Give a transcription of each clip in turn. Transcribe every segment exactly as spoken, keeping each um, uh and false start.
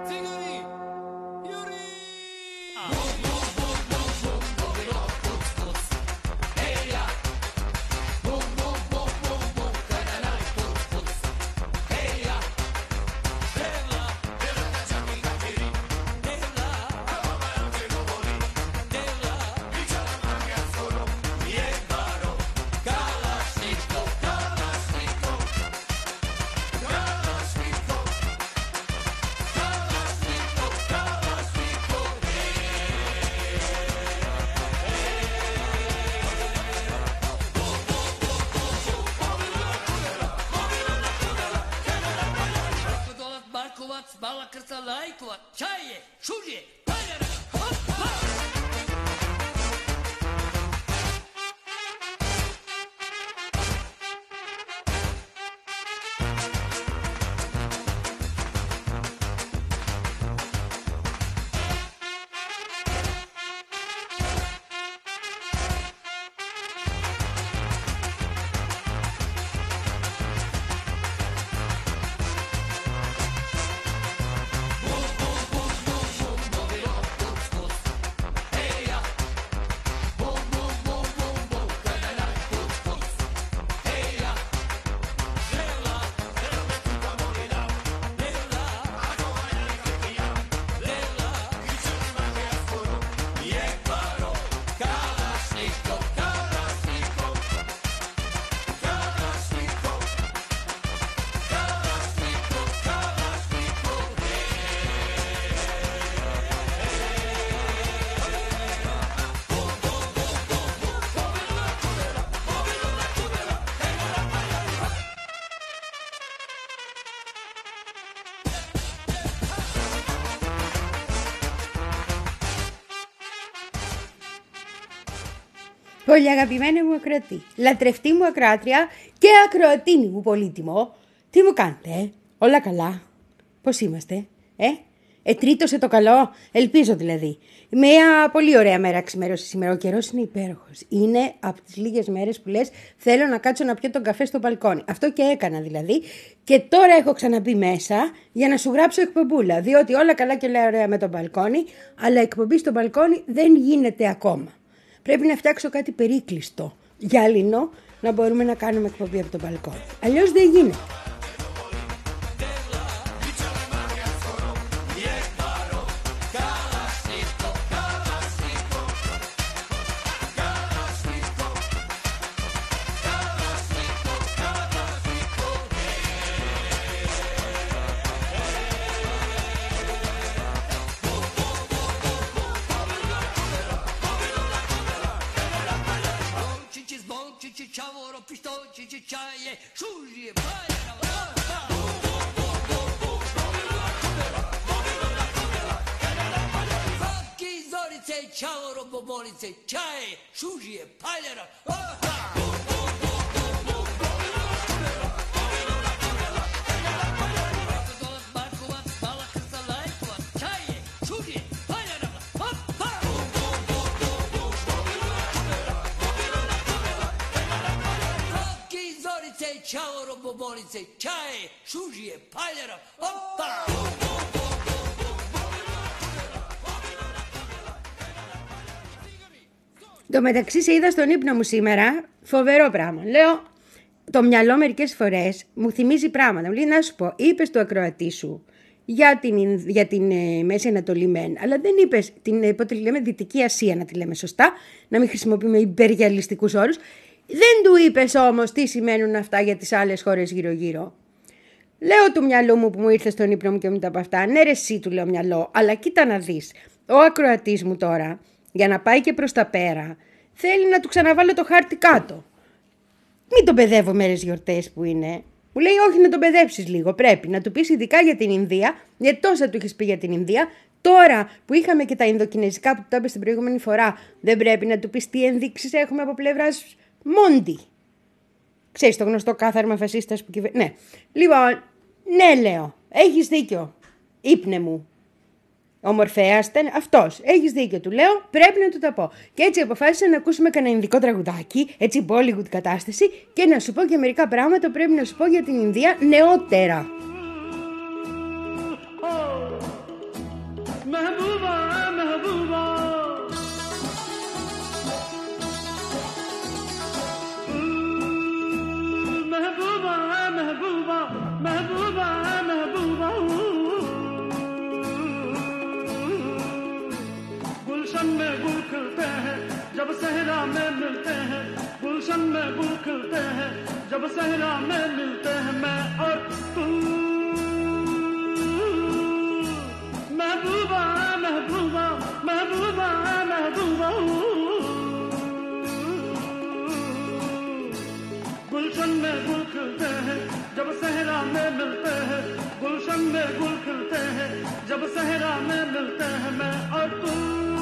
Bala krca lajkova, čaje, šužje, Πολύ αγαπημένη μου ακροατή, λατρευτή μου ακροάτρια και ακροατίνη μου πολύτιμο. Τι μου κάνετε, ε? Όλα καλά? Πώς είμαστε, ε? Ετρίτωσε το καλό, ελπίζω δηλαδή. Μια πολύ ωραία μέρα ξημέρωσε σήμερα. Ο καιρός είναι υπέροχος. Είναι από τις λίγες μέρες που λες θέλω να κάτσω να πιω τον καφέ στο μπαλκόνι. Αυτό και έκανα δηλαδή. Και τώρα έχω ξαναμπεί μέσα για να σου γράψω εκπομπούλα. Διότι όλα καλά και όλα ωραία με τον μπαλκόνι, αλλά εκπομπή στο μπαλκόνι δεν γίνεται ακόμα. Πρέπει να φτιάξω κάτι περίκλειστο, γυάλινο, να μπορούμε να κάνουμε εκπομπή από τον μπαλκόνι. Αλλιώς δεν γίνεται. Čavoro, pištočići, čaje, šužije, paljera, Vaki, zorice, čavoro, bobolice, čaje, šužije, paljera, čavoro, bobolice, čaje, šužije, paljera, opa! Το μεταξύ σε είδα στον ύπνο μου σήμερα, φοβερό πράγμα. Λέω, το μυαλό μερικές φορές μου θυμίζει πράγματα. Μου λέει να σου πω, είπες το ακροατή σου για την, για την ε, Μέση Ανατολή μεν, αλλά δεν είπες την, ε, πότε λέμε, Δυτική Ασία να τη λέμε σωστά, να μην χρησιμοποιούμε υπεργιαλιστικούς όρους. Δεν του είπες όμως τι σημαίνουν αυτά για τις άλλες χώρες γύρω-γύρω. Λέω του μυαλού μου που μου ήρθε στον ύπνο μου και μετά από αυτά, ναι ρε εσύ του λέω μυαλό, αλλά κοίτα να δεις, ο ακροατής μου τώρα, για να πάει και προς τα πέρα, θέλει να του ξαναβάλω το χάρτη κάτω. Μην τον παιδεύω μέρες γιορτές που είναι. Μου λέει όχι να τον παιδέψεις λίγο, πρέπει να του πεις ειδικά για την Ινδία, γιατί τόσα του έχεις πει για την Ινδία. Τώρα που είχαμε και τα Ινδοκινεζικά που του το είπες την προηγούμενη φορά, δεν πρέπει να του πεις τι ενδείξεις έχουμε από πλευράς Μόντι. Ξέρεις το γνωστό κάθαρμα φασίστας που κυβερνάει. Ναι. Λοιπόν, ναι λέω, έχεις δίκιο. Ήπνε μου. Ο Μορφέας ήταν αυτός. Έχεις δίκιο, του λέω, πρέπει να του τα πω. Και έτσι αποφάσισα να ακούσουμε κανένα ινδικό τραγουδάκι, έτσι Bollywood κατάσταση, και να σου πω και μερικά πράγματα που πρέπει να σου πω για την Ινδία νεότερα. महबूबा महबूबा महबूबा महबूबा महबूबा महबूबा गुलशन में गुल खिलते हैं जब सहरा में मिलते हैं गुलशन में गुल खिलते हैं जब सहरा में मिलते हैं मैं और तू महबूबा महबूबा महबूबा महबूबा गुलशन में गुल खिलते हैं जब सहरा में मिलते हैं गुलशन में गुल खिलते हैं जब सहरा में मिलते हैं मैं और तू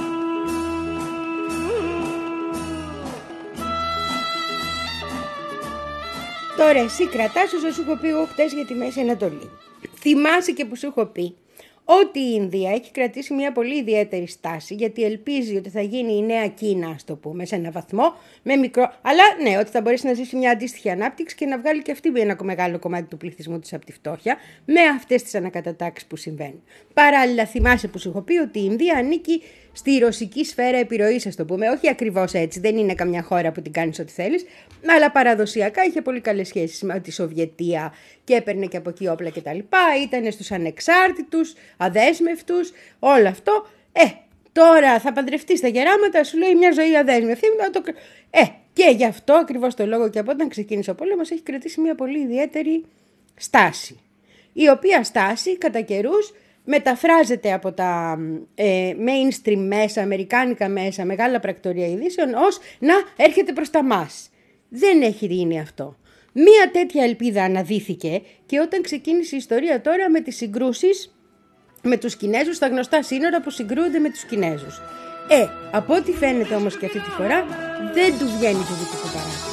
Τώρα εσύ κρατάς όσο σου έχω πει εγώ χτες για τη Μέση Ανατολή. Θυμάσαι και που σου έχω πει ότι η Ινδία έχει κρατήσει μια πολύ ιδιαίτερη στάση, γιατί ελπίζει ότι θα γίνει η νέα Κίνα, ας το πούμε, σε έναν βαθμό, με μικρό, αλλά ναι, ότι θα μπορέσει να ζήσει μια αντίστοιχη ανάπτυξη και να βγάλει και αυτή ένα μεγάλο κομμάτι του πληθυσμού της από τη φτώχεια, με αυτές τις ανακατατάξεις που συμβαίνουν. Παράλληλα, θυμάσαι που σου έχω πει ότι η Ινδία ανήκει στη ρωσική σφαίρα επιρροής, ας το πούμε, όχι ακριβώς έτσι, δεν είναι καμιά χώρα που την κάνεις ό,τι θέλεις, αλλά παραδοσιακά είχε πολύ καλές σχέσεις με τη Σοβιετία και έπαιρνε και από εκεί όπλα κτλ. Ήταν στους ανεξάρτητους, αδέσμευτους, όλο αυτό. Ε, τώρα θα παντρευτεί στα γεράματα, σου λέει μια ζωή αδέσμευτη. Το... Ε, και γι' αυτό ακριβώς το λόγο και από όταν ξεκίνησε ο πόλεμος έχει κρατήσει μια πολύ ιδιαίτερη στάση. Η οποία στάση κατά καιρούς μεταφράζεται από τα ε, mainstream μέσα, αμερικάνικα μέσα, μεγάλα πρακτορία ειδήσεων ως να έρχεται προς τα μας. Δεν έχει γίνει αυτό. Μία τέτοια ελπίδα αναδύθηκε και όταν ξεκίνησε η ιστορία τώρα με τις συγκρούσεις με τους Κινέζους στα γνωστά σύνορα που συγκρούονται με τους Κινέζους. Ε, από ό,τι φαίνεται όμως και αυτή τη φορά δεν του βγαίνει το δυτικό παράδειγμα.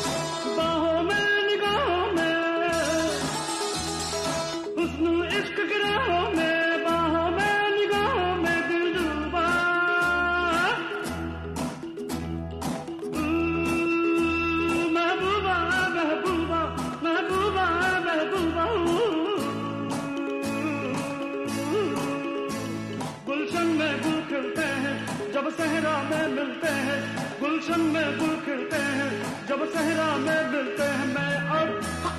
जब सहरा में मिलते हैं गुलशन में गुल खिलते हैं जब सहरा में मिलते हैं मैं और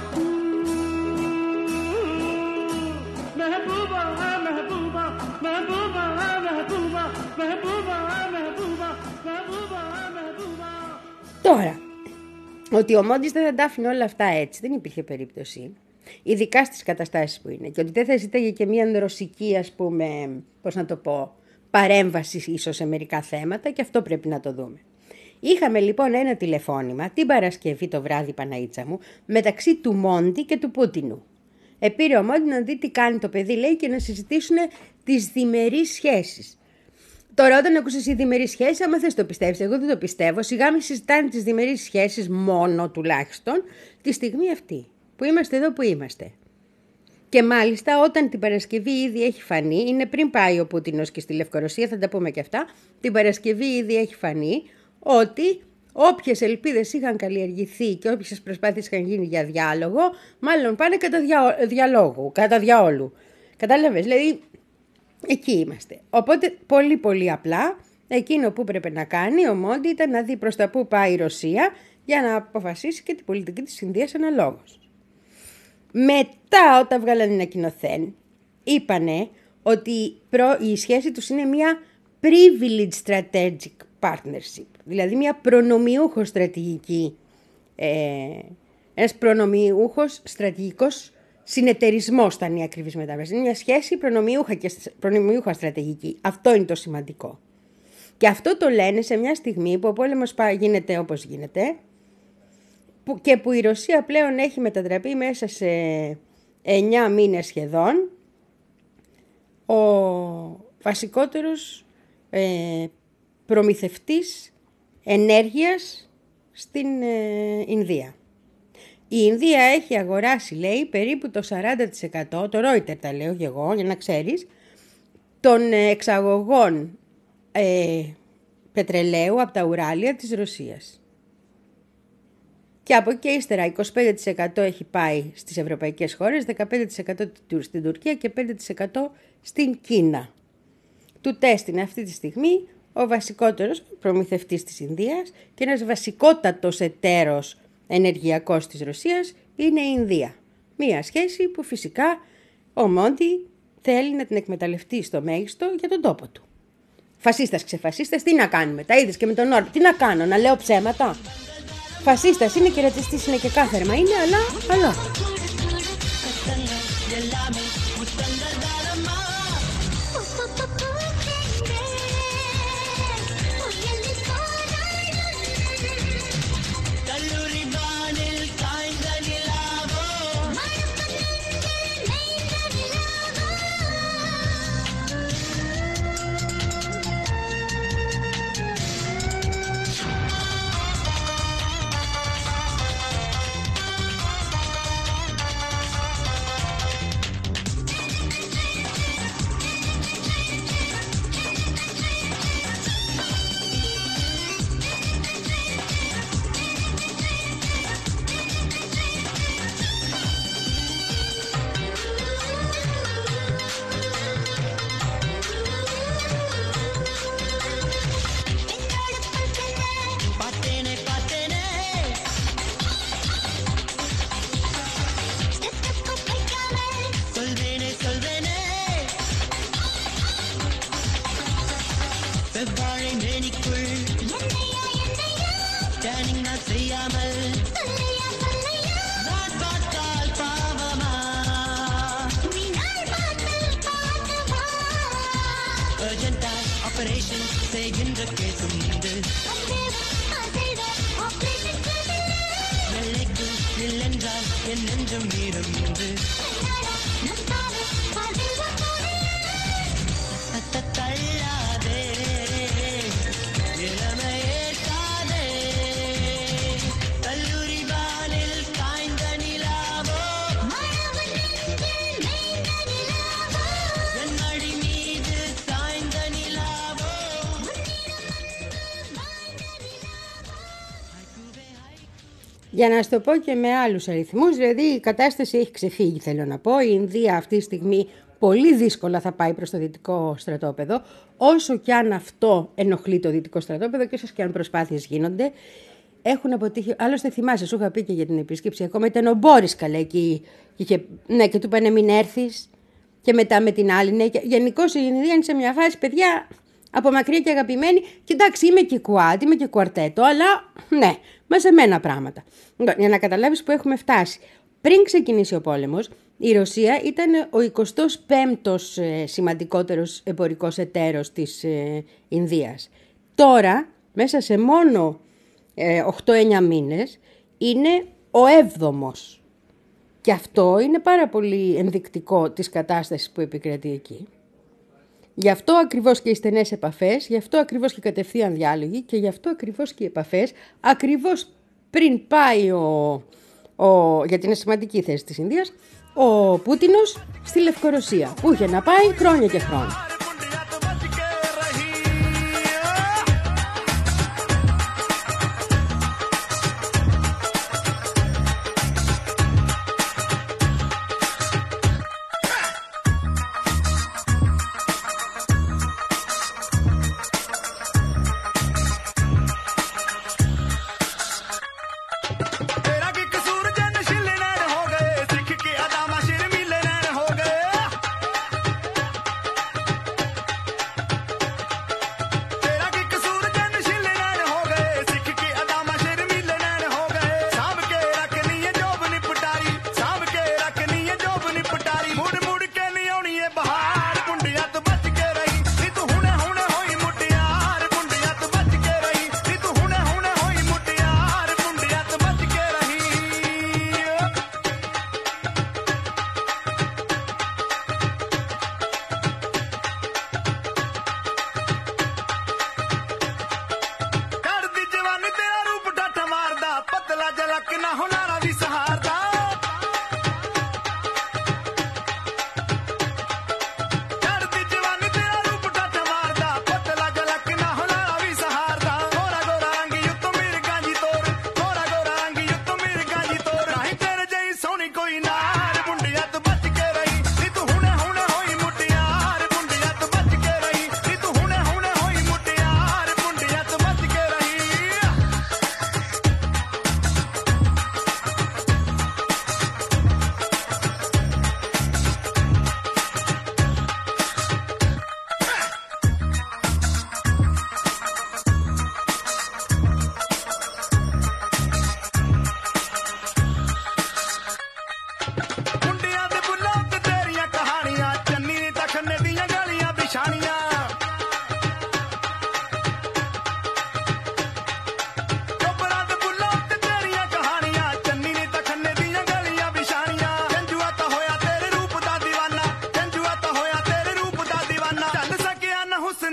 महबूबा महबूबा महबूबा महबूबा महबूबा महबूबा महबूबा महबूबा. Τώρα, ότι ο Μόντις δεν θα τα άφηνε όλα αυτά έτσι, δεν υπήρχε περίπτωση. Ειδικά στις καταστάσεις που είναι. Και ότι δεν θα ζητάγε και μια ρωσική, ας πούμε, πώς να το πω, παρέμβαση ίσως σε μερικά θέματα και αυτό πρέπει να το δούμε. Είχαμε λοιπόν ένα τηλεφώνημα την Παρασκευή το βράδυ, Παναΐτσα μου, μεταξύ του Μόντι και του Πούτινου. Επήρε ο Μόντι να δει τι κάνει το παιδί, λέει, και να συζητήσουν τις διμερείς σχέσεις. Τώρα, όταν ακούσεις οι διμερείς σχέσεις, άμα θες το πιστεύεις, εγώ δεν το πιστεύω. Σιγά μην συζητάνε τις διμερείς σχέσεις μόνο τουλάχιστον τη στιγμή αυτή που είμαστε εδώ που είμαστε. Και μάλιστα όταν την Παρασκευή ήδη έχει φανεί, είναι πριν πάει ο Πούτινος και στη Λευκορωσία, θα τα πούμε και αυτά, την Παρασκευή ήδη έχει φανεί ότι όποιες ελπίδες είχαν καλλιεργηθεί και όποιες προσπάθειες είχαν γίνει για διάλογο, μάλλον πάνε κατά δια... διαλόγου, κατά διαόλου. Κατάλαβες, δηλαδή εκεί είμαστε. Οπότε πολύ πολύ απλά, εκείνο που πρέπει να κάνει ο Μόντι ήταν να δει προς τα που πάει η Ρωσία για να αποφασίσει και την πολιτική της Ινδίας αναλόγως. Μετά όταν βγάλανε ανακοινωθέν, είπανε ότι η σχέση τους είναι μια privileged strategic partnership, δηλαδή μια προνομιούχο στρατηγική, ε, ένας προνομιούχος στρατηγικός συνεταιρισμός ήταν η ακριβής μετάφραση. Είναι μια σχέση προνομιούχα και προνομιούχα στρατηγική. Αυτό είναι το σημαντικό. Και αυτό το λένε σε μια στιγμή που ο πόλεμος γίνεται όπως γίνεται, και που η Ρωσία πλέον έχει μετατραπεί μέσα σε εννιά μήνες σχεδόν ο βασικότερος ε, προμηθευτής ενέργειας στην ε, Ινδία. Η Ινδία έχει αγοράσει, λέει, περίπου το σαράντα τοις εκατό, το Reuters τα λέω και εγώ για να ξέρεις, των εξαγωγών ε, πετρελαίου από τα Ουράλια της Ρωσίας. Και από εκεί ύστερα είκοσι πέντε τοις εκατό έχει πάει στις ευρωπαϊκές χώρες, δεκαπέντε τοις εκατό στην Τουρκία και πέντε τοις εκατό στην Κίνα. του τεστ είναι αυτή τη στιγμή ο βασικότερος προμηθευτής της Ινδίας και ένας βασικότατος εταίρος ενεργειακός της Ρωσίας είναι η Ινδία. Μία σχέση που φυσικά ο Μόντι θέλει να την εκμεταλλευτεί στο μέγιστο για τον τόπο του. Φασίστας ξεφασίστας, τι να κάνουμε, τα είδες και με τον Όρμπαν, τι να κάνω, να λέω ψέματα. Φασίστας είναι και ρατσιστής είναι και κάθερμα είναι, αλλά, αλλά. Για να σου το πω και με άλλους αριθμούς, δηλαδή η κατάσταση έχει ξεφύγει, θέλω να πω. Η Ινδία αυτή τη στιγμή πολύ δύσκολα θα πάει προς το δυτικό στρατόπεδο, όσο και αν αυτό ενοχλεί το δυτικό στρατόπεδο και όσο και αν προσπάθειες γίνονται. Έχουν αποτύχει. Άλλωστε, θυμάσαι, σου είχα πει και για την επίσκεψη. Ακόμα ήταν ο Μπόρις καλά εκεί. Και, και, ναι, και του είπανε μην έρθεις. Και μετά με την άλλη. Ναι, γενικώς η Ινδία είναι σε μια φάση, παιδιά, από μακριά και αγαπημένη. Κοιτάξτε, είμαι και κουάτ, είμαι και κουαρτέτο, αλλά ναι, μαζεμένα πράγματα. Για να καταλάβεις που έχουμε φτάσει. Πριν ξεκινήσει ο πόλεμος, η Ρωσία ήταν ο εικοστός πέμπτος ε, σημαντικότερος εμπορικός εταίρος της ε, Ινδίας. Τώρα, μέσα σε μόνο ε, οκτώ εννιά μήνες, είναι ο έβδομος. Και αυτό είναι πάρα πολύ ενδεικτικό της κατάστασης που επικρατεί εκεί. Γι' αυτό ακριβώς και οι στενές επαφές, γι' αυτό ακριβώς και κατευθείαν διάλογοι και γι' αυτό ακριβώς και οι επαφές, ακριβώς πριν πάει ο, ο, γιατί είναι σημαντική θέση της Ινδίας, ο Πούτινος στη Λευκορωσία, που είχε να πάει χρόνια και χρόνια.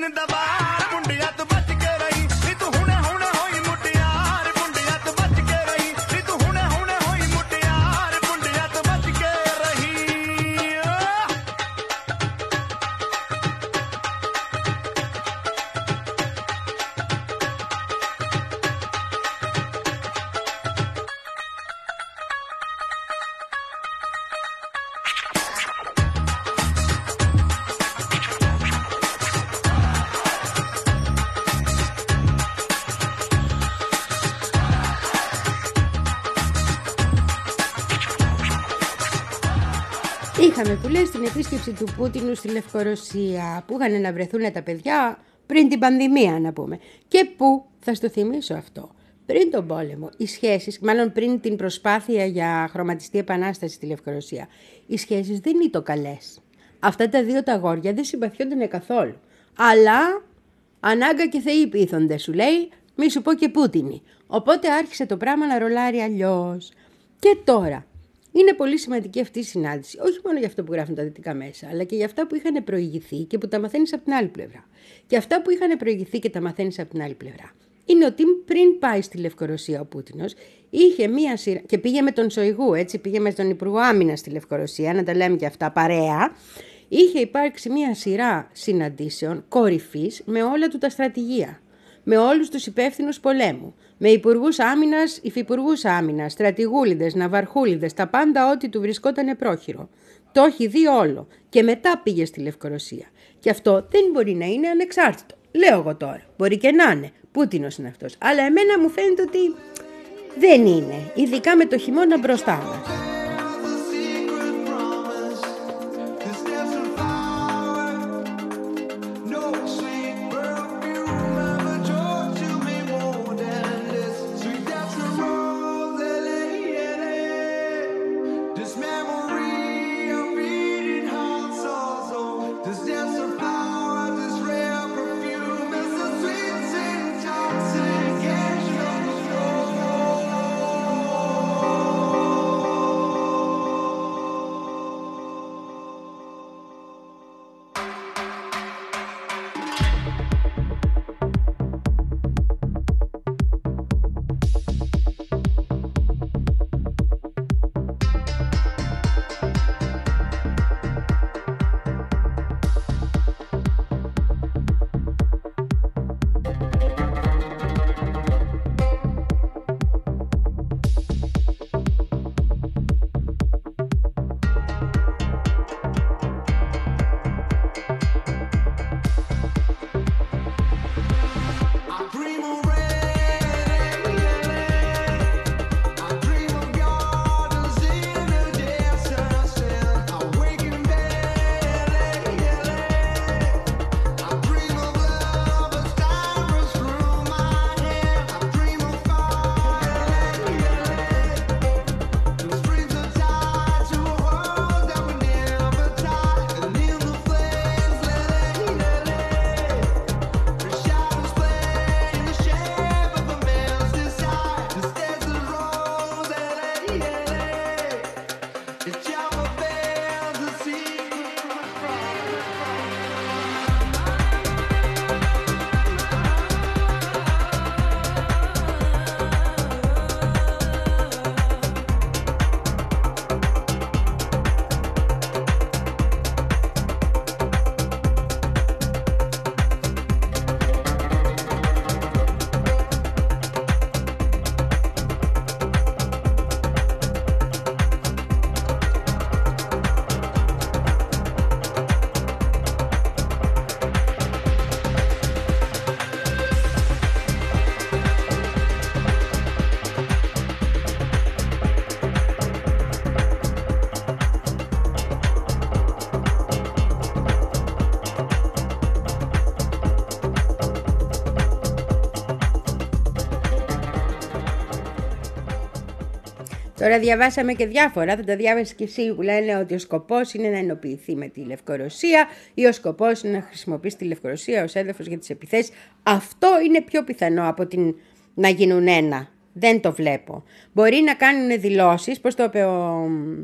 Είχαμε που λέει στην επίσκεψη του Πούτινου στη Λευκορωσία, που είχαν να βρεθούν τα παιδιά πριν την πανδημία, να πούμε. Και που, θα στο θυμίσω αυτό, πριν τον πόλεμο, οι σχέσεις, μάλλον πριν την προσπάθεια για χρωματιστή επανάσταση στη Λευκορωσία, οι σχέσεις δεν ήταν καλές. Αυτά τα δύο τα αγόρια δεν συμπαθιόντανε καθόλου. Αλλά ανάγκα και θεοί πείθονται, σου λέει, μη σου πω και Πούτινοι. Οπότε άρχισε το πράγμα να ρολάρει αλλιώς. Και τώρα. Είναι πολύ σημαντική αυτή η συνάντηση, όχι μόνο για αυτό που γράφουν τα δυτικά μέσα, αλλά και για αυτά που είχαν προηγηθεί και που τα μαθαίνεις από την άλλη πλευρά. Και αυτά που είχαν προηγηθεί και τα μαθαίνεις από την άλλη πλευρά. Είναι ότι πριν πάει στη Λευκορωσία ο Πούτινος, είχε μία σειρά. Και πήγε με τον Σοϊγού, έτσι, πήγε με τον Υπουργό Άμυνας στη Λευκορωσία, να τα λέμε και αυτά παρέα. Είχε υπάρξει μία σειρά συναντήσεων κορυφής με όλα του τα στρατηγία. Με όλους τους υπεύθυνους πολέμου. Με υπουργούς άμυνας, υφυπουργούς άμυνας, στρατηγούλιδες, ναυαρχούλιδες, τα πάντα ό,τι του βρισκότανε πρόχειρο. Το έχει δει όλο. Και μετά πήγε στη Λευκορωσία. Και αυτό δεν μπορεί να είναι ανεξάρτητο. Λέω εγώ τώρα. Μπορεί και να είναι. Πούτινος είναι αυτός. Αλλά εμένα μου φαίνεται ότι δεν είναι. Ειδικά με το χειμώνα μπροστά μας. Τώρα διαβάσαμε και διάφορα, θα τα διάβασες και εσύ, που λένε ότι ο σκοπός είναι να ενοποιηθεί με τη Λευκορωσία ή ο σκοπός είναι να χρησιμοποιήσει τη Λευκορωσία ως έδαφος για τις επιθέσεις. Αυτό είναι πιο πιθανό από την να γίνουν ένα. Δεν το βλέπω. Μπορεί να κάνουν δηλώσεις, πώς το είπε ο,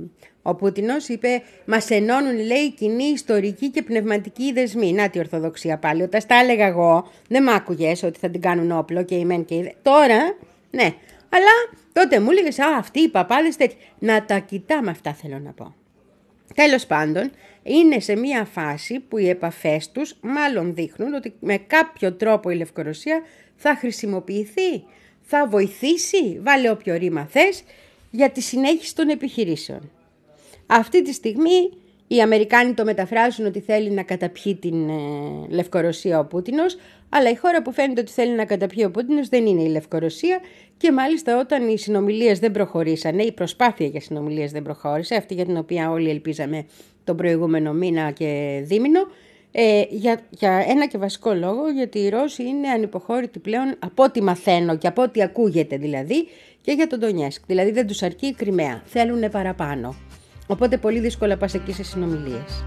Ο Πούτινος είπε, μας ενώνουν, λέει, κοινή ιστορική και πνευματική δεσμή. Να τη Ορθοδοξία πάλι. Όταν τα έλεγα εγώ, δεν μ' άκουγες ότι θα την κάνουν όπλο και η μεν και η δε. Τώρα, ναι. Αλλά τότε μου έλεγες, α, αυτοί οι παπάδες τέτοιοι. Να τα κοιτάμε αυτά θέλω να πω. Τέλος πάντων, είναι σε μια φάση που οι επαφές τους μάλλον δείχνουν ότι με κάποιο τρόπο η Λευκορωσία θα χρησιμοποιηθεί, θα βοηθήσει, βάλε όποιο ρήμα θες, για τη συνέχιση των επιχειρήσεων. Αυτή τη στιγμή οι Αμερικάνοι το μεταφράζουν ότι θέλει να καταπιεί την ε, Λευκορωσία ο Πούτινος, αλλά η χώρα που φαίνεται ότι θέλει να καταπιεί ο Πούτινος δεν είναι η Λευκορωσία και μάλιστα όταν οι συνομιλίες δεν προχωρήσανε, η προσπάθεια για συνομιλίες δεν προχώρησε, αυτή για την οποία όλοι ελπίζαμε τον προηγούμενο μήνα και δίμηνο, ε, για, για ένα και βασικό λόγο, γιατί οι Ρώσοι είναι ανυποχώρητοι πλέον από ό,τι μαθαίνω και από ό,τι ακούγεται δηλαδή και για τον Ντονιέσκ. Δηλαδή δεν τους αρκεί η Κριμαία, θέλουν παραπάνω. Οπότε πολύ δύσκολα πας εκεί σε συνομιλίες.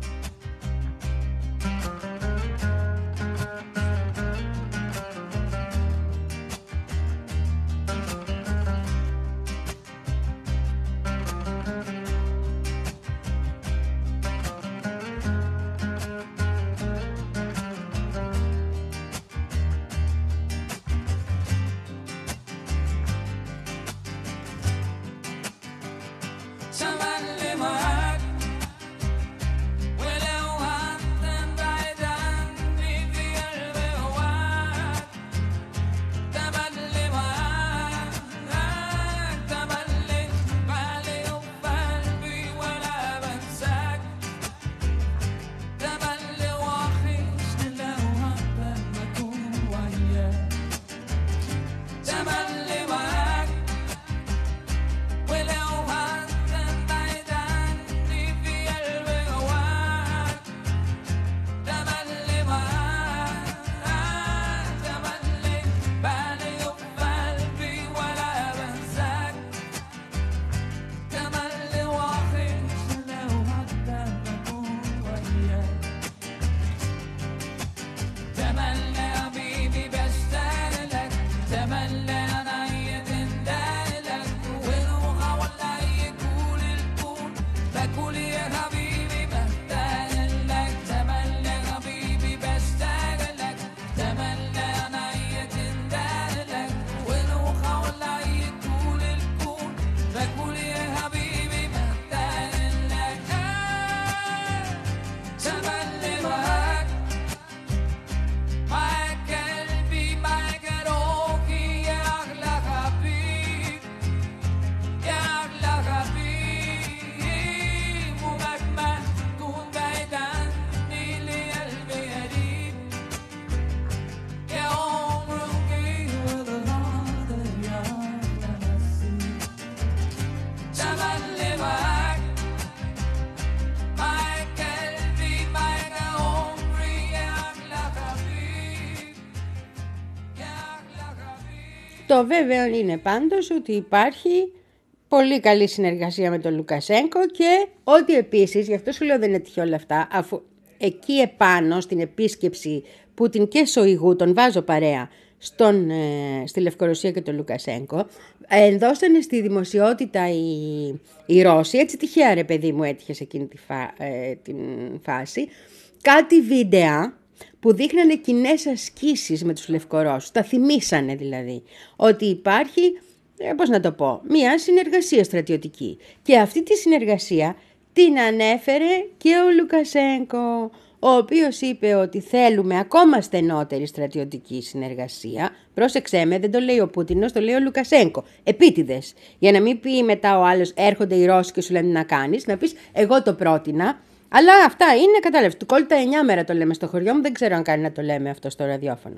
Το βέβαιο είναι πάντως ότι υπάρχει πολύ καλή συνεργασία με τον Λουκασένκο και ότι επίσης, γι' αυτό σου λέω δεν είναι τυχαίο όλα αυτά, αφού εκεί επάνω στην επίσκεψη Πούτιν και Σοϊγού, τον βάζω παρέα, στον, ε, στη Λευκορωσία και τον Λουκασένκο, ε, δώσανε στη δημοσιότητα οι, οι Ρώσοι, έτσι τυχαία ρε παιδί μου έτυχε σε εκείνη τη φα, ε, την φάση, κάτι βίντεο που δείχνανε κοινές ασκήσεις με τους Λευκορώσους, τα θυμήσανε δηλαδή, ότι υπάρχει, ε, πώς να το πω, μια συνεργασία στρατιωτική. Και αυτή τη συνεργασία την ανέφερε και ο Λουκασένκο, ο οποίος είπε ότι θέλουμε ακόμα στενότερη στρατιωτική συνεργασία. Πρόσεξέ με, δεν το λέει ο Πούτινος, το λέει ο Λουκασένκο. Επίτηδες. Για να μην πει μετά ο άλλος, έρχονται οι Ρώσοι και σου λένε να κάνεις, να πεις εγώ το πρότεινα. Αλλά αυτά είναι, κατάλαβες, του κόλλητα εννιά μέρα το λέμε στο χωριό μου, δεν ξέρω αν κάνει να το λέμε αυτό στο ραδιόφωνο.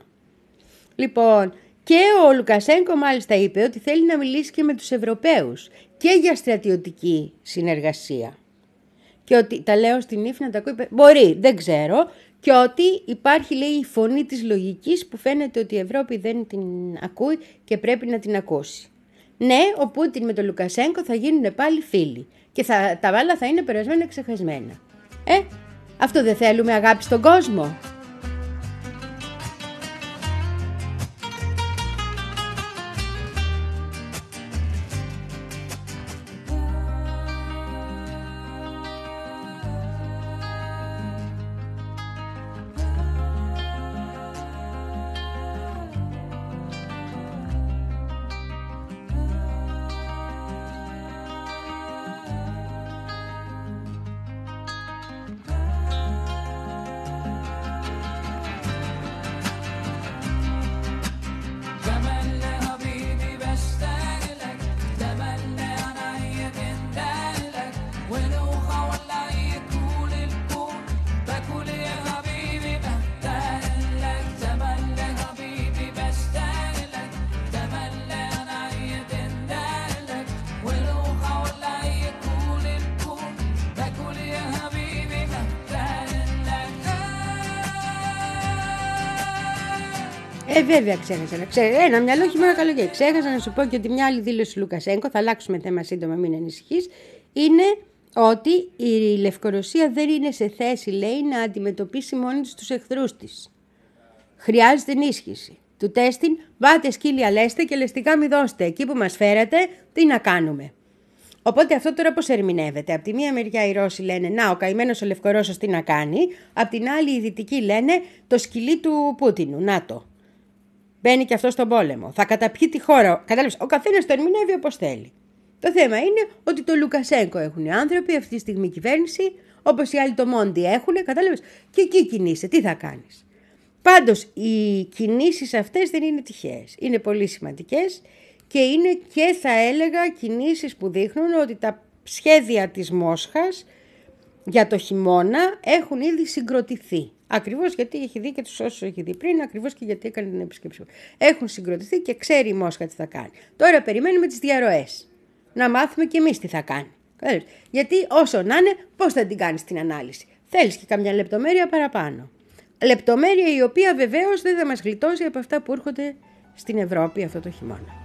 Λοιπόν, και ο Λουκασένκο μάλιστα είπε ότι θέλει να μιλήσει και με τους Ευρωπαίους και για στρατιωτική συνεργασία. Και ότι, τα λέω στην ύφη να τα ακούει, μπορεί, δεν ξέρω, και ότι υπάρχει, λέει, η φωνή της λογικής που φαίνεται ότι η Ευρώπη δεν την ακούει και πρέπει να την ακούσει. Ναι, ο Πούτιν με τον Λουκασένκο θα γίνουν πάλι φίλοι και θα, τα βάλα θα είναι περασμένα ξεχασμένα. Ε, αυτό δεν θέλουμε, αγάπη στον κόσμο. Ε, βέβαια ξέχασα. Ξέ... Ένα μυαλό χειμώνα καλοκαίρι. Ξέχασα να σου πω και ότι μια άλλη δήλωση του Λουκασέγκο, θα αλλάξουμε θέμα σύντομα, μην ανησυχείς, είναι ότι η Λευκορωσία δεν είναι σε θέση, λέει, να αντιμετωπίσει μόνη της τους εχθρούς της. Χρειάζεται ενίσχυση. Του τέστην, βάτε σκύλια λέστε και λεστικά μη δώστε. Εκεί που μας φέρατε, τι να κάνουμε. Οπότε αυτό τώρα πώς ερμηνεύεται. Απ' τη μία μεριά οι Ρώσοι λένε να, ο καημένος ο Λευκορώσος τι να κάνει. Απ' την άλλη οι Δυτικοί λένε το σκυλί του Πούτινου, να το. Μπαίνει και αυτό στον πόλεμο. Θα καταπιεί τη χώρα. Κατάλαβες, ο καθένας το ερμηνεύει όπως θέλει. Το θέμα είναι ότι το Λουκασέγκο έχουν οι άνθρωποι, αυτή τη στιγμή κυβέρνηση, όπως οι άλλοι το Μόντι έχουν, κατάλαβες, και εκεί κινείσαι. Τι θα κάνεις. Πάντως οι κινήσεις αυτές δεν είναι τυχαίες. Είναι πολύ σημαντικές. Και είναι και θα έλεγα κινήσεις που δείχνουν ότι τα σχέδια της Μόσχας για το χειμώνα έχουν ήδη συγκροτηθεί. Ακριβώς γιατί έχει δει και τους όσους έχει δει πριν, ακριβώς και γιατί έκανε την επίσκεψη. Έχουν συγκροτηθεί και ξέρει η Μόσχα τι θα κάνει. Τώρα περιμένουμε τις διαρροές. Να μάθουμε και εμείς τι θα κάνει. Γιατί όσο να είναι, πώς θα την κάνεις την ανάλυση. Θέλεις και καμιά λεπτομέρεια παραπάνω. Λεπτομέρεια η οποία βεβαίως δεν θα μας γλιτώσει από αυτά που έρχονται στην Ευρώπη αυτό το χειμώνα.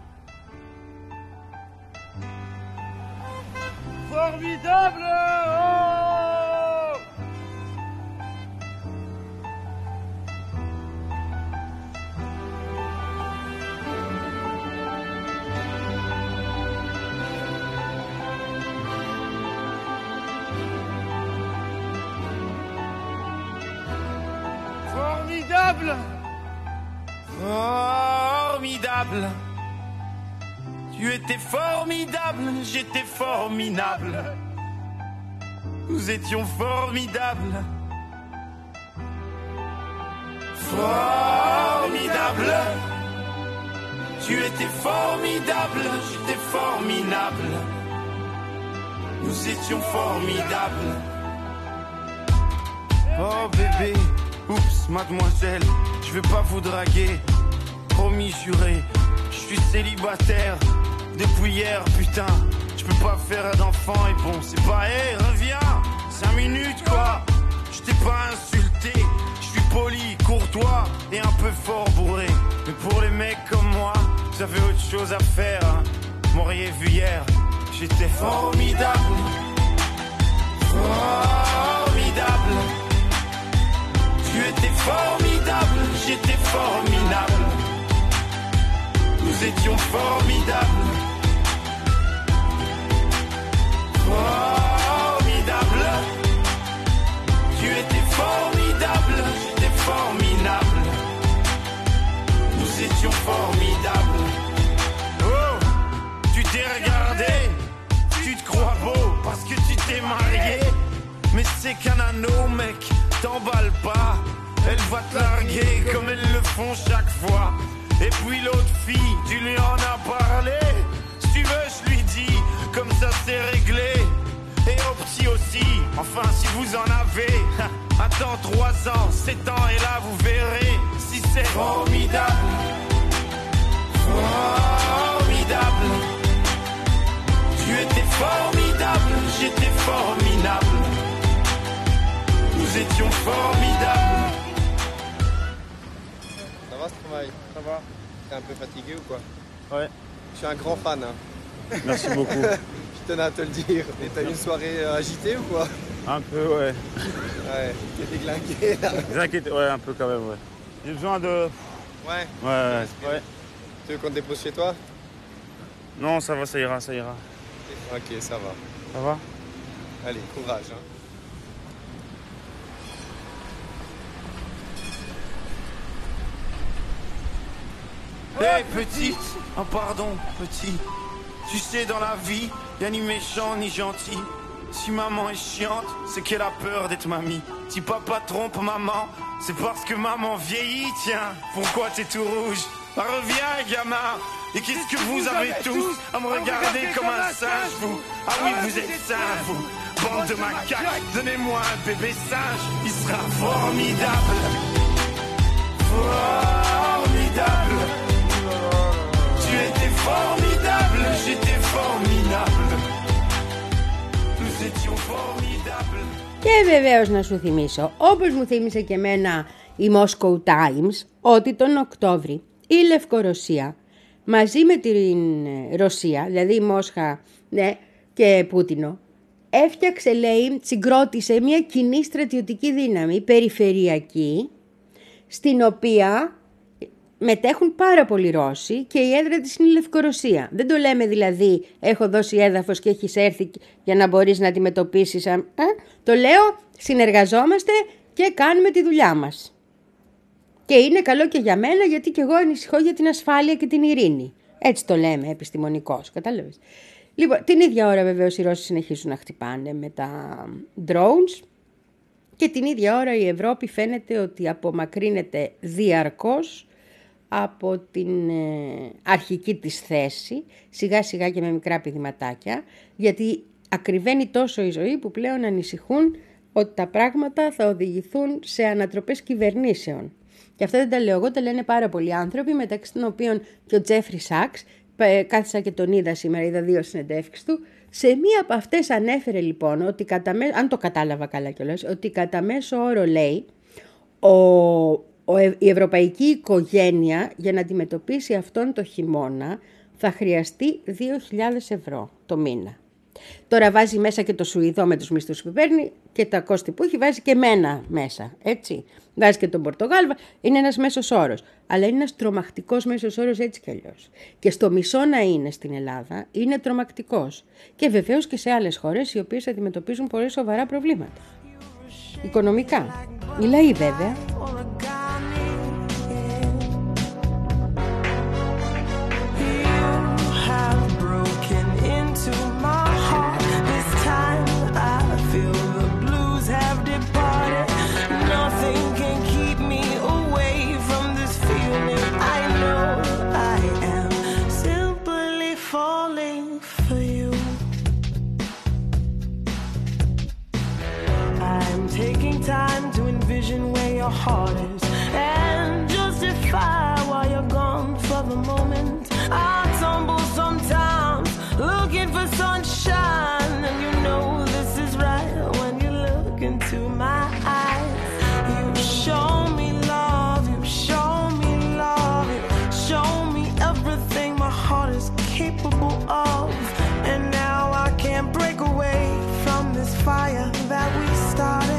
Formidable! Oh! Formidable! Formidable! Tu étais formidable, j'étais formidable. Nous étions formidables. Formidable. Tu étais formidable, j'étais formidable. Nous étions formidables. Oh bébé, oups, mademoiselle, je vais pas vous draguer. Promis, juré, je suis célibataire. Depuis hier, putain, je peux pas faire d'enfant et bon, c'est pas, hé, hey, reviens, cinq minutes quoi, je t'ai pas insulté, je suis poli, courtois et un peu fort bourré. Mais pour les mecs comme moi, vous avez autre chose à faire, hein. M'auriez vu hier, j'étais formidable, formidable. Tu étais formidable, j'étais formidable. Nous étions formidables. Formidable. Tu étais formidable, j'étais formidable. Nous étions formidables. Oh, tu t'es regardé, tu te crois beau parce que tu t'es marié. Mais c'est qu'un anneau, mec, t'emballe pas. Elle va te larguer comme elles le font chaque fois. Et puis l'autre fille, tu lui en as parlé. Si tu veux, je lui dis, comme ça c'est réglé. Et au petit aussi, enfin si vous en avez. Attends trois ans, sept ans et là vous verrez si c'est formidable. Formidable. Tu étais formidable, j'étais formidable. Nous étions formidables. Ça va ce travail? Ça va. T'es un peu fatigué ou quoi? Ouais. Je suis un grand fan. Hein. Merci beaucoup. Je tenais à te le dire. Et t'as eu une soirée agitée ou quoi? Un peu, ouais. Ouais, t'es déglingué là. T'inquiète, ouais, un peu quand même, ouais. J'ai besoin de... Ouais. Ouais, ouais, ouais. Tu veux qu'on te dépose chez toi? Non, ça va, ça ira, ça ira. Ok, ça va. Ça va? Allez, courage. Hein. Hey petite, oh pardon petit, tu sais dans la vie, y'a ni méchant ni gentil. Si maman est chiante, c'est qu'elle a peur d'être mamie. Si papa trompe maman, c'est parce que maman vieillit, tiens. Pourquoi t'es tout rouge? Bah, reviens gamin. Et qu'est-ce que vous avez tous à me regarder comme un singe, vous? Ah oui, vous êtes singe, vous. Bande de macaques, donnez-moi un bébé singe, il sera formidable. Formidable. Tu étais formidable, j'étais formidable. Nous étions formidables. Και βεβαίως να σου θυμίσω, όπως μου θύμισε και εμένα η Moscow Times ότι τον Οκτώβρη η Λευκορωσία μαζί με την Ρωσία, δηλαδή η Μόσχα, ναι, και Πούτινο, έφτιαξε, λέει, συγκρότησε μια κοινή στρατιωτική δύναμη περιφερειακή, στην οποία μετέχουν πάρα πολλοί Ρώσοι και η έδρα της είναι η Λευκορωσία. Δεν το λέμε δηλαδή έχω δώσει έδαφος και έχεις έρθει για να μπορείς να αντιμετωπίσεις. Ε? Το λέω συνεργαζόμαστε και κάνουμε τη δουλειά μας. Και είναι καλό και για μένα γιατί και εγώ ανησυχώ για την ασφάλεια και την ειρήνη. Έτσι το λέμε επιστημονικώς, κατάλαβες. Λοιπόν, την ίδια ώρα βεβαίως οι Ρώσοι συνεχίζουν να χτυπάνε με τα drones και την ίδια ώρα η Ευρώπη φαίνεται ότι απομακρύνεται διαρκώς από την αρχική της θέση, σιγά σιγά και με μικρά πηδηματάκια, γιατί ακριβένει τόσο η ζωή που πλέον ανησυχούν ότι τα πράγματα θα οδηγηθούν σε ανατροπές κυβερνήσεων. Και αυτά δεν τα λέω εγώ, τα λένε πάρα πολλοί άνθρωποι, μεταξύ των οποίων και ο Τζέφρι Σάξ, κάθισα και τον είδα σήμερα, είδα δύο συνεντεύξεις του. Σε μία από αυτές ανέφερε λοιπόν, ότι κατά μέ... αν το κατάλαβα καλά κιόλας, ότι κατά μέσο όρο λέει ο... Ο... η ευρωπαϊκή οικογένεια για να αντιμετωπίσει αυτόν το χειμώνα θα χρειαστεί δύο χιλιάδες ευρώ το μήνα. Τώρα βάζει μέσα και το Σουηδό με τους μισθούς που παίρνει και τα κόστη που έχει, βάζει και μένα μέσα, έτσι. Βάζει και τον Πορτογάλ, είναι ένας μέσος όρος. Αλλά είναι ένας τρομακτικός μέσος όρος έτσι κι αλλιώς. Και στο μισό να είναι στην Ελλάδα είναι τρομακτικός. Και βεβαίως και σε άλλες χώρες οι οποίες αντιμετωπίζουν πολύ σοβαρά προβλήματα. Οικονομικά. Οι λαοί βέβαια. Time to envision where your heart is and justify why you're gone for the moment. I tumble sometimes looking for sunshine, and you know this is right when you look into my eyes. You show me love, you show me love, you show me everything my heart is capable of, and now I can't break away from this fire that we started.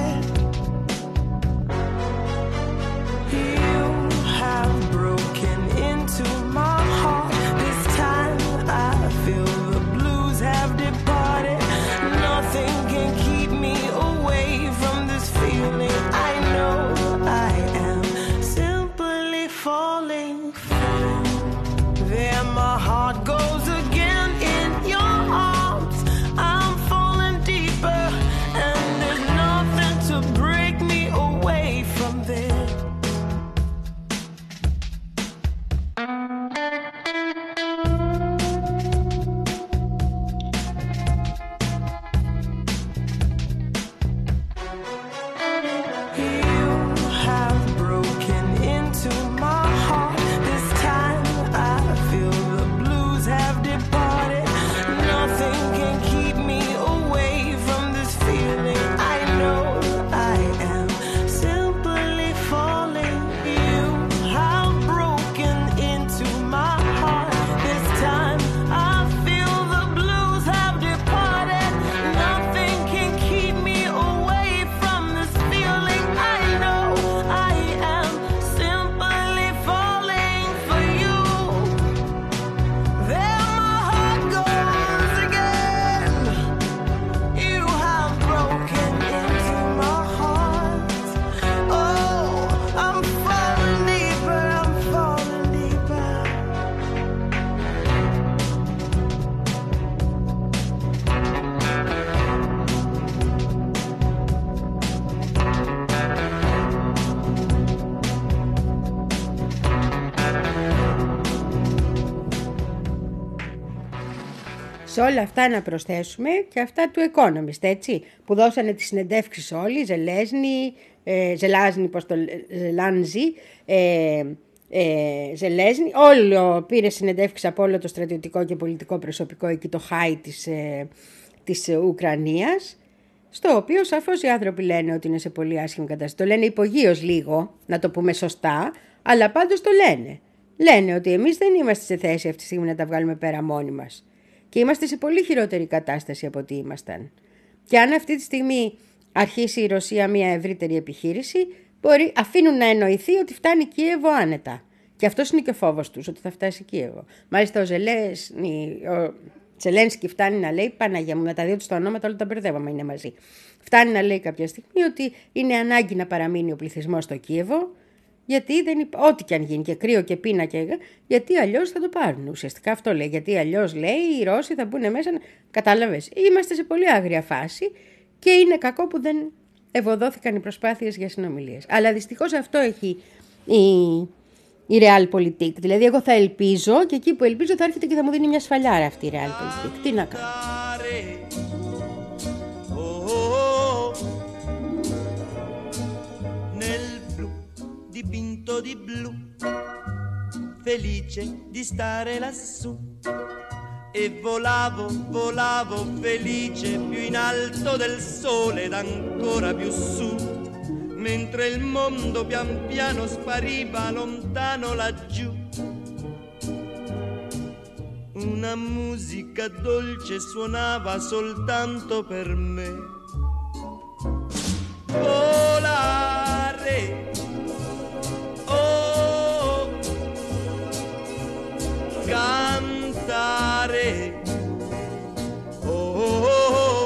Σε όλα αυτά να προσθέσουμε και αυτά του Economist, έτσι, που δώσανε τις συνεντεύξεις όλοι, Ζελέζνη, ε, Ζελάζνη, πώς το Ζελάνζη, ε, ε, Ζελέζνη, όλο πήρε συνεντεύξεις από όλο το στρατιωτικό και πολιτικό προσωπικό εκεί το χάι της, ε, της Ουκρανίας. στο οποίο σαφώς οι άνθρωποι λένε ότι είναι σε πολύ άσχημη κατάσταση. Το λένε υπογείως λίγο, να το πούμε σωστά, αλλά πάντως το λένε. Λένε ότι εμείς δεν είμαστε σε θέση αυτή τη στιγμή να τα βγάλουμε πέρα μόνοι μας. Και είμαστε σε πολύ χειρότερη κατάσταση από ό,τι ήμασταν. Και αν αυτή τη στιγμή αρχίσει η Ρωσία μια ευρύτερη επιχείρηση, μπορεί, αφήνουν να εννοηθεί ότι φτάνει Κίεβο άνετα. Και αυτός είναι και ο φόβος τους, ότι θα φτάσει Κίεβο. Μάλιστα ο Ζελένσκι, ο Ζελένσκι φτάνει να λέει, Παναγία μου, με τα δύο του τα ονόματα όλα τα μπερδεύαμε, είναι μαζί. Φτάνει να λέει κάποια στιγμή ότι είναι ανάγκη να παραμείνει ο πληθυσμός στο Κίεβο, γιατί δεν υπά... ό,τι και αν γίνει, και κρύο και πείνα και γιατί αλλιώς θα το πάρουν. Ουσιαστικά αυτό λέει. Γιατί αλλιώς λέει οι Ρώσοι θα μπουν μέσα. Κατάλαβες. Είμαστε σε πολύ άγρια φάση και είναι κακό που δεν ευωδόθηκαν οι προσπάθειες για συνομιλίες. Αλλά δυστυχώς αυτό έχει η, η Realpolitik. Δηλαδή, εγώ θα ελπίζω και εκεί που ελπίζω θα έρχεται και θα μου δίνει μια σφαλιάρα αυτή η Realpolitik. Τι να κάνω. Dipinto di blu, felice di stare lassù, e volavo, volavo felice più in alto del sole ed ancora più su, mentre il mondo pian piano spariva lontano laggiù. Una musica dolce suonava soltanto per me. Volare, cantare, oh, oh, oh,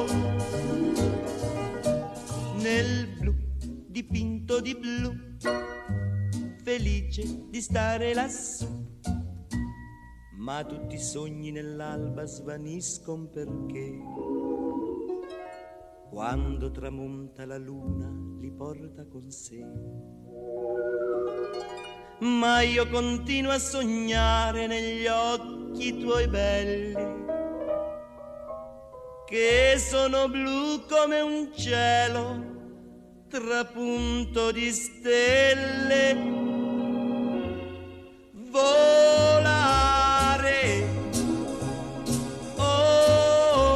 nel blu dipinto di blu, felice di stare lassù, ma tutti i sogni nell'alba svaniscono perché quando tramonta la luna li porta con sé. Ma io continuo a sognare negli occhi tuoi belli, che sono blu come un cielo trapunto di stelle. Volare, oh,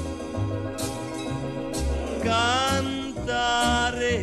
cantare,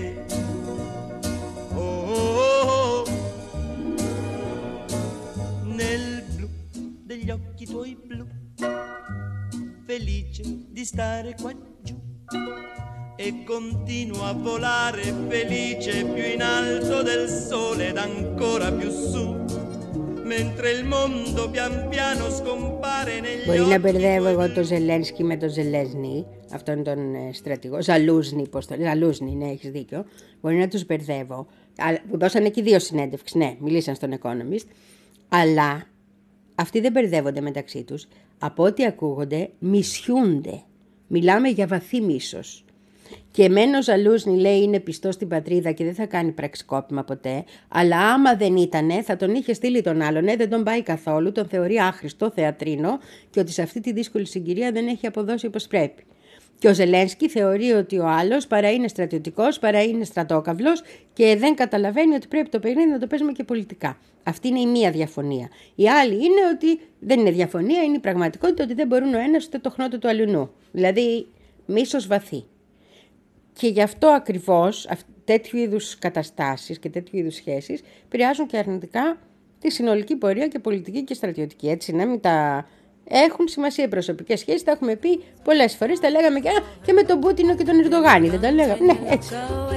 degli occhi tuoi blu, felice di stare qua giù, e continuo a volare felice più in alto del sole ed ancora più su, mentre il mondo pian piano scompare negli Μπορεί occhi. να μπερδεύω εγώ τον Ζελένσκι με τον Ζελέσνι, αυτόν τον ε, στρατηγό, Ζαλούζνι, πώς το λέει, Ζαλούζνι, ναι, έχεις δίκιο. Μπορεί να τους μπερδεύω, που δώσανε και δύο συνέντευξεις, ναι, μιλήσαν στον Economist, αλλά αυτοί δεν μπερδεύονται μεταξύ τους. Από ό,τι ακούγονται, μισιούνται. Μιλάμε για βαθύ μίσος. Και εμένα ο Ζαλούζνι λέει είναι πιστός στην πατρίδα και δεν θα κάνει πραξικόπημα ποτέ, αλλά άμα δεν ήτανε θα τον είχε στείλει τον άλλον, ναι, δεν τον πάει καθόλου, τον θεωρεί άχρηστο, θεατρίνο και ότι σε αυτή τη δύσκολη συγκυρία δεν έχει αποδώσει όπως πρέπει. Και ο Ζελένσκι θεωρεί ότι ο άλλος παρά είναι στρατιωτικός, παρά είναι στρατόκαυλος και δεν καταλαβαίνει ότι πρέπει το παιχνίδι να το παίζουμε και πολιτικά. Αυτή είναι η μία διαφωνία. Η άλλη είναι ότι δεν είναι διαφωνία, είναι η πραγματικότητα ότι δεν μπορούν ο ένας ούτε το χνότο του αλλουνού. Δηλαδή μίσος βαθύ. Και γι' αυτό ακριβώς τέτοιου είδους καταστάσεις και τέτοιου είδους σχέσεις επηρεάζουν και αρνητικά τη συνολική πορεία και πολιτική και στρατιωτική. Έτσι, να μην τα... Έχουν σημασία οι προσωπικές σχέσεις, τα έχουμε πει πολλές φορές, τα λέγαμε και, α, και με τον Πούτινο και τον Ερντογάνη, δεν τα λέγαμε. Ναι, έτσι.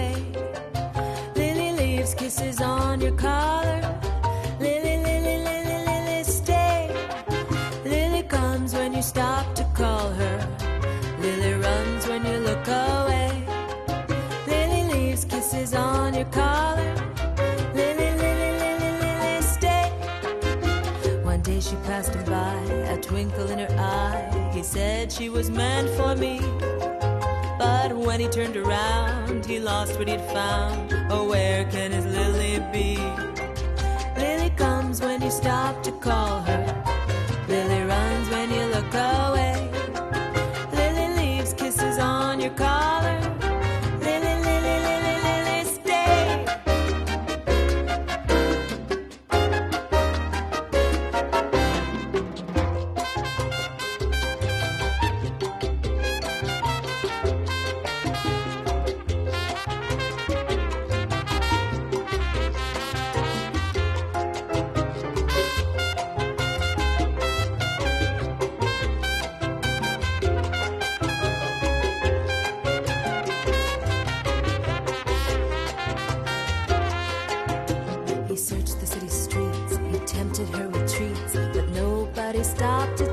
She passed him by, a twinkle in her eye. He said she was meant for me. But when he turned around, he lost what he'd found. Oh, where can his Lily be? Lily comes when you stop to call her. Lily runs when you look away. Lily leaves kisses on your collar. Lily, Lily, Lily, Lily, stay.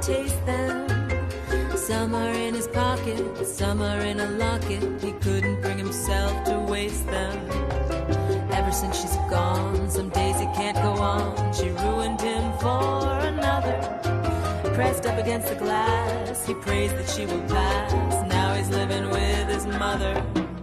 taste them. Some are in his pocket, some are in a locket. He couldn't bring himself to waste them. Ever since she's gone, some days he can't go on. She ruined him for another. Pressed up against the glass, he prays that she will pass. Now he's living with his mother.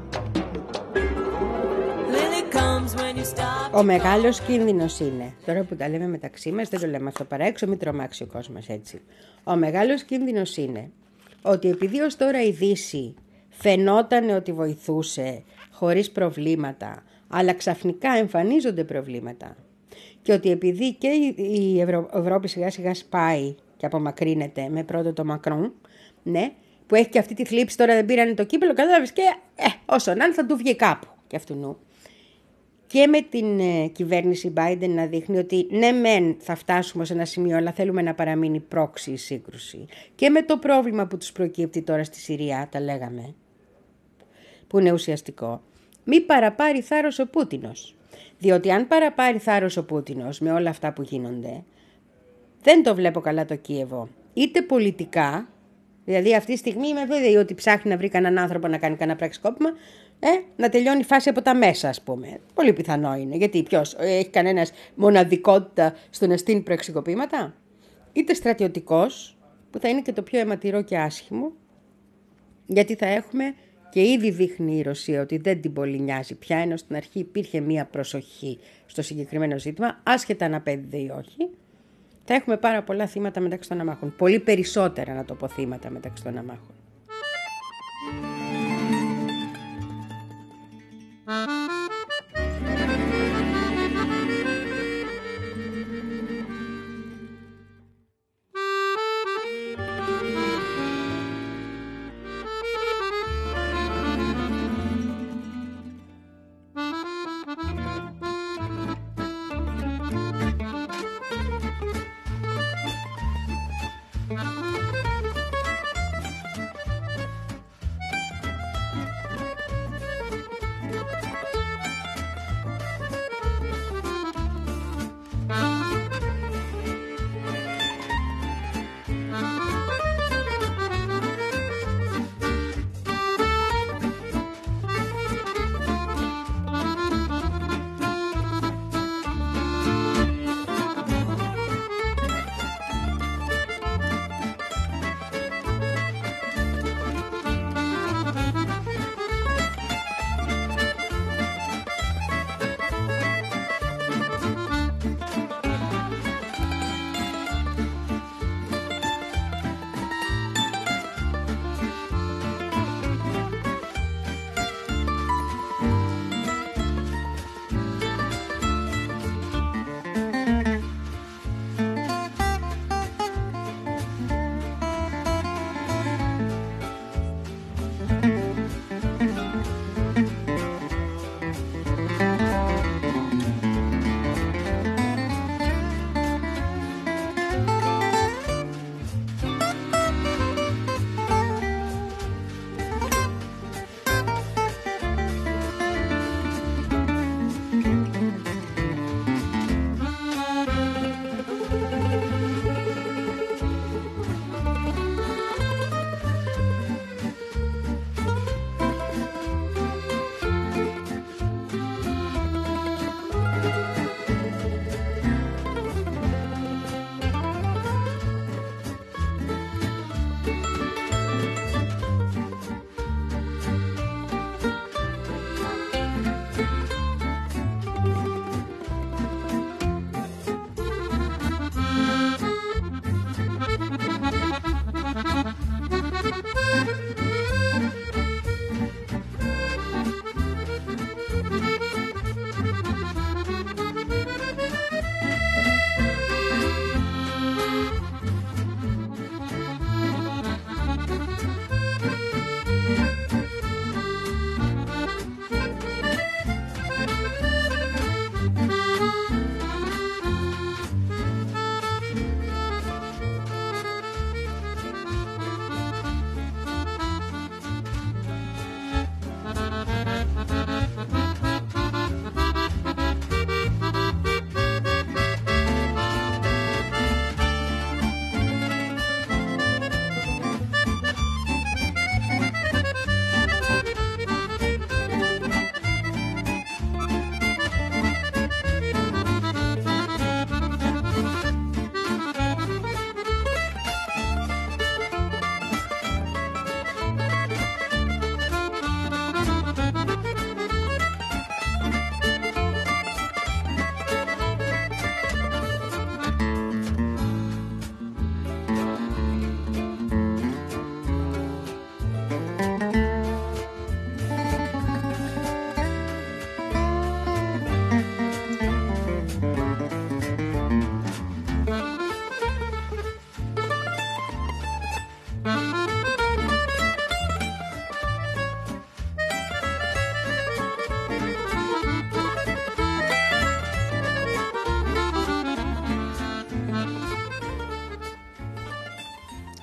Lily comes when you stop. Ο μεγάλος κίνδυνος είναι, τώρα που τα λέμε μεταξύ μας, δεν το λέμε αυτό παρά έξω, μην τρομάξει ο κόσμος έτσι. Ο μεγάλος κίνδυνος είναι ότι επειδή ως τώρα η Δύση φαινόταν ότι βοηθούσε χωρίς προβλήματα, αλλά ξαφνικά εμφανίζονται προβλήματα και ότι επειδή και η Ευρω... Ευρώπη σιγά σιγά σπάει και απομακρύνεται με πρώτο το Μακρόν, ναι, που έχει και αυτή τη θλίψη, τώρα δεν πήρανε το κύπελο, κατάλαβες, και ε, όσο να είναι θα του βγει κάπου και αυτού νου. Και με την ε, κυβέρνηση Biden να δείχνει ότι ναι μεν θα φτάσουμε σε ένα σημείο, αλλά θέλουμε να παραμείνει πρόξη η σύγκρουση. Και με το πρόβλημα που τους προκύπτει τώρα στη Συρία, τα λέγαμε, που είναι ουσιαστικό, μη παραπάρει θάρρος ο Πούτινος. Διότι αν παραπάρει θάρρος ο Πούτινος με όλα αυτά που γίνονται, δεν το βλέπω καλά το Κίεβο. Είτε πολιτικά, δηλαδή αυτή τη στιγμή είμαι βέβαιη ότι ψάχνει να βρει κανέναν άνθρωπο να κάνει κανένα πραξικόπημα, ε, να τελειώνει η φάση από τα μέσα, ας πούμε. Πολύ πιθανό είναι. Γιατί ποιος, έχει κανένας μοναδικότητα στο να στείλει πραξικοπήματα. Είτε στρατιωτικός, που θα είναι και το πιο αιματηρό και άσχημο, γιατί θα έχουμε, και ήδη δείχνει η Ρωσία ότι δεν την πολύ νοιάζει πια, ενώ στην αρχή υπήρχε μία προσοχή στο συγκεκριμένο ζήτημα, άσχετα αν απέδιδε ή όχι. Θα έχουμε πάρα πολλά θύματα μεταξύ των αμάχων. Πολύ περισσότερα, να το πω, θύματα μεταξύ των αμάχων.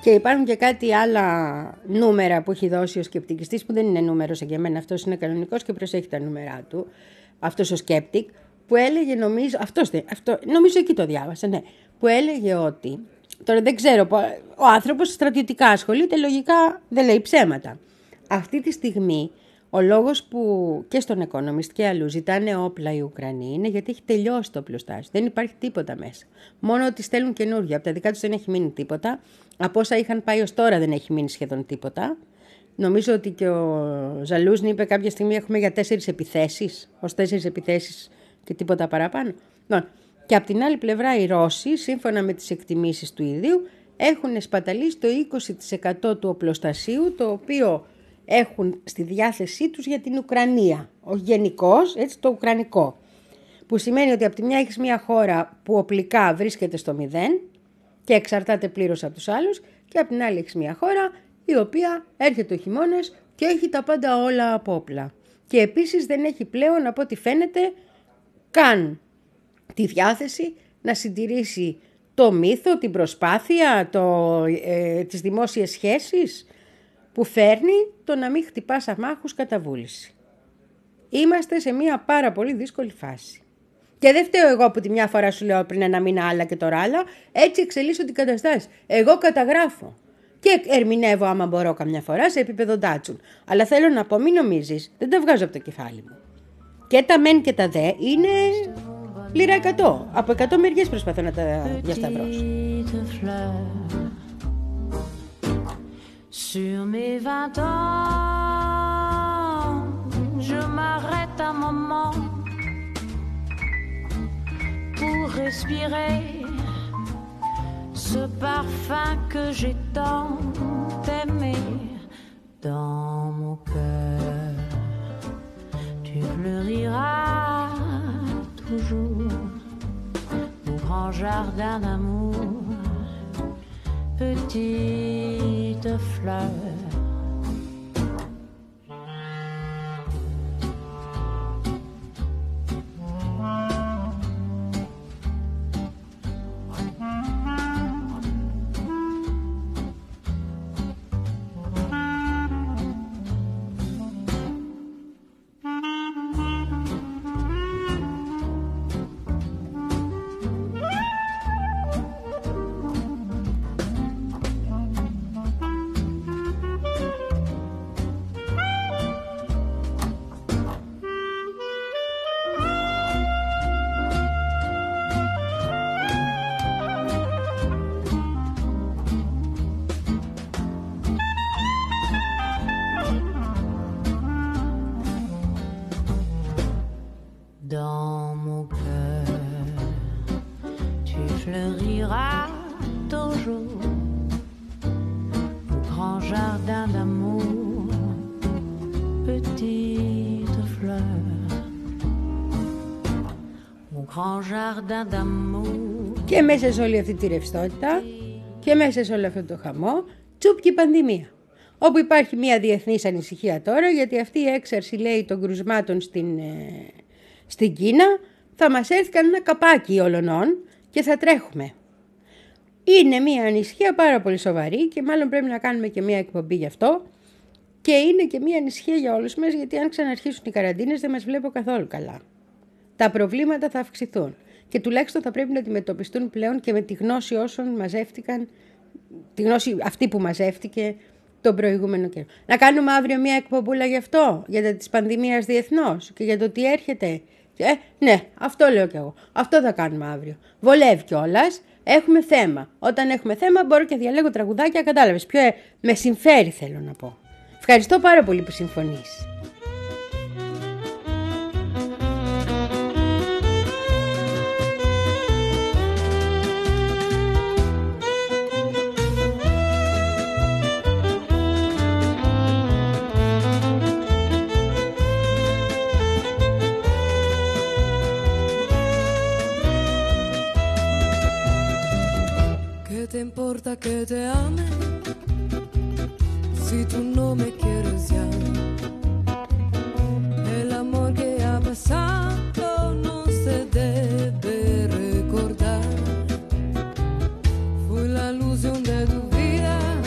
Και υπάρχουν και κάτι άλλα νούμερα που έχει δώσει ο σκεπτικιστής, που δεν είναι νούμερο σαν και εμένα, αυτός είναι κανονικός και προσέχει τα νούμερά του, αυτός ο σκέπτικ, που έλεγε, νομίζω, αυτός, αυτό, νομίζω εκεί το διάβασα, ναι, που έλεγε ότι, τώρα δεν ξέρω, ο άνθρωπος στρατιωτικά ασχολείται, λογικά δεν λέει ψέματα. Αυτή τη στιγμή ο λόγος που και στον Economist και αλλού ζητάνε όπλα οι Ουκρανοί είναι γιατί έχει τελειώσει το οπλοστάσιο. Δεν υπάρχει τίποτα μέσα. Μόνο ότι στέλνουν καινούργια. Από τα δικά τους δεν έχει μείνει τίποτα. Από όσα είχαν πάει ως τώρα δεν έχει μείνει σχεδόν τίποτα. Νομίζω ότι και ο Ζαλούζνη είπε κάποια στιγμή έχουμε για τέσσερις επιθέσεις. Ως τέσσερις επιθέσεις και τίποτα παραπάνω. Και από την άλλη πλευρά οι Ρώσοι, σύμφωνα με τις εκτιμήσεις του ιδίου, έχουν σπαταλήσει το είκοσι τοις εκατό του οπλοστασίου, το οποίο έχουν στη διάθεσή τους για την Ουκρανία. Όχι γενικώς, έτσι, το ουκρανικό. Που σημαίνει ότι από τη μια έχεις μια χώρα που οπλικά βρίσκεται στο μηδέν και εξαρτάται πλήρως από τους άλλους, και από την άλλη έχεις μια χώρα η οποία έρχεται ο χειμώνας και έχει τα πάντα όλα από όπλα. Και επίσης δεν έχει πλέον, από ό,τι φαίνεται, καν τη διάθεση να συντηρήσει το μύθο, την προσπάθεια, το, ε, τις δημόσιες σχέσεις που φέρνει το να μην χτυπάς αμάχους κατά βούληση. Είμαστε σε μια πάρα πολύ δύσκολη φάση. Και δεν φταίω εγώ που τη μια φορά σου λέω πριν ένα μήνα άλλα και τώρα άλλα, έτσι εξελίσσω την καταστάση. Εγώ καταγράφω και ερμηνεύω άμα μπορώ καμιά φορά σε επίπεδο ντάτσουν. Αλλά θέλω να πω, μην νομίζεις, δεν τα βγάζω από το κεφάλι μου. Και τα μεν και τα δε είναι λίρα εκατό. Από εκατό μεριές προσπαθώ να τα διασταυρώσω. Sur mes vingt ans, je m'arrête un moment pour respirer ce parfum que j'ai tant aimé dans mon cœur. Tu fleuriras toujours au grand jardin d'amour, petite fleur. Dans mon cœur, tu fleuriras toujours au grand jardin d'amour, petite fleur. Au grand jardin d'amour. Και μέσα σε όλη αυτή τη ρευστότητα και μέσα σε όλο αυτό το χαμό, τσούπκι πανδημία. Όπου υπάρχει μια διεθνής ανησυχία τώρα, γιατί αυτή η έξαρση, λέει, των κρουσμάτων στην... στην Κίνα θα μας έρθει κανένα καπάκι ολονών και θα τρέχουμε. Είναι μια ανησυχία πάρα πολύ σοβαρή και μάλλον πρέπει να κάνουμε και μια εκπομπή γι' αυτό, και είναι και μια ανησυχία για όλους μας, γιατί αν ξαναρχίσουν οι καραντίνες δεν μας βλέπω καθόλου καλά. Τα προβλήματα θα αυξηθούν και τουλάχιστον θα πρέπει να αντιμετωπιστούν πλέον και με τη γνώση όσων μαζεύτηκαν, τη γνώση αυτή που μαζεύτηκε τον προηγούμενο καιρό. Να κάνουμε αύριο μια εκπομπούλα γι' αυτό, για τα της πανδημίας διεθνώς και για το τι έρχεται. Ε, ναι, αυτό λέω κι εγώ. Αυτό θα κάνουμε αύριο. Βολεύει κιόλας. Έχουμε θέμα. Όταν έχουμε θέμα μπορώ και διαλέγω τραγουδάκια, κατάλαβες. Πιο ε, με συμφέρει, θέλω να πω. Ευχαριστώ πάρα πολύ που συμφωνείς. ¿Qué te importa que te ame si tú no me quieres ya? El amor que ha pasado no se debe recordar. Fui la ilusión de tu vida,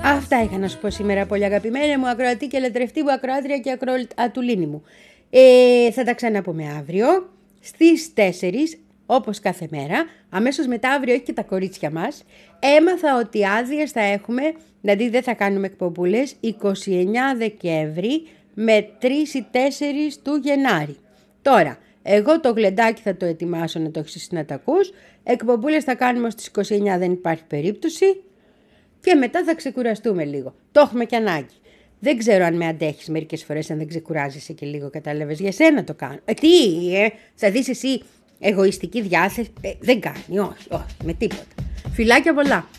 Αυτά είχα να σου πω σήμερα, πολύ αγαπημένη μου ακροατή και λατρευτή μου ακροάτρια και ακροατουλίνη μου. Ε, θα τα ξαναπούμε αύριο στις τέσσερις, όπως κάθε μέρα. Αμέσως μετά αύριο έχει και τα κορίτσια μας. Έμαθα ότι άδειες θα έχουμε, δηλαδή δεν θα κάνουμε εκπομπούλες, εικοστή ενάτη Δεκέμβρη με τρεις ή τέσσερις του Γενάρη. Τώρα, εγώ το γλεντάκι θα το ετοιμάσω να το έχεις να τα ακούς. Εκπομπούλες θα κάνουμε στις είκοσι εννιά, δεν υπάρχει περίπτωση. Και μετά θα ξεκουραστούμε λίγο. Το έχουμε και ανάγκη. Δεν ξέρω αν με αντέχεις μερικές φορές, αν δεν ξεκουράζεσαι και λίγο, κατάλαβες. Για σένα το κάνω. Ε, τι, ε, θα δεις εσύ εγωιστική διάθεση. Ε, δεν κάνει, όχι, όχι, με τίποτα. Φιλάκια πολλά.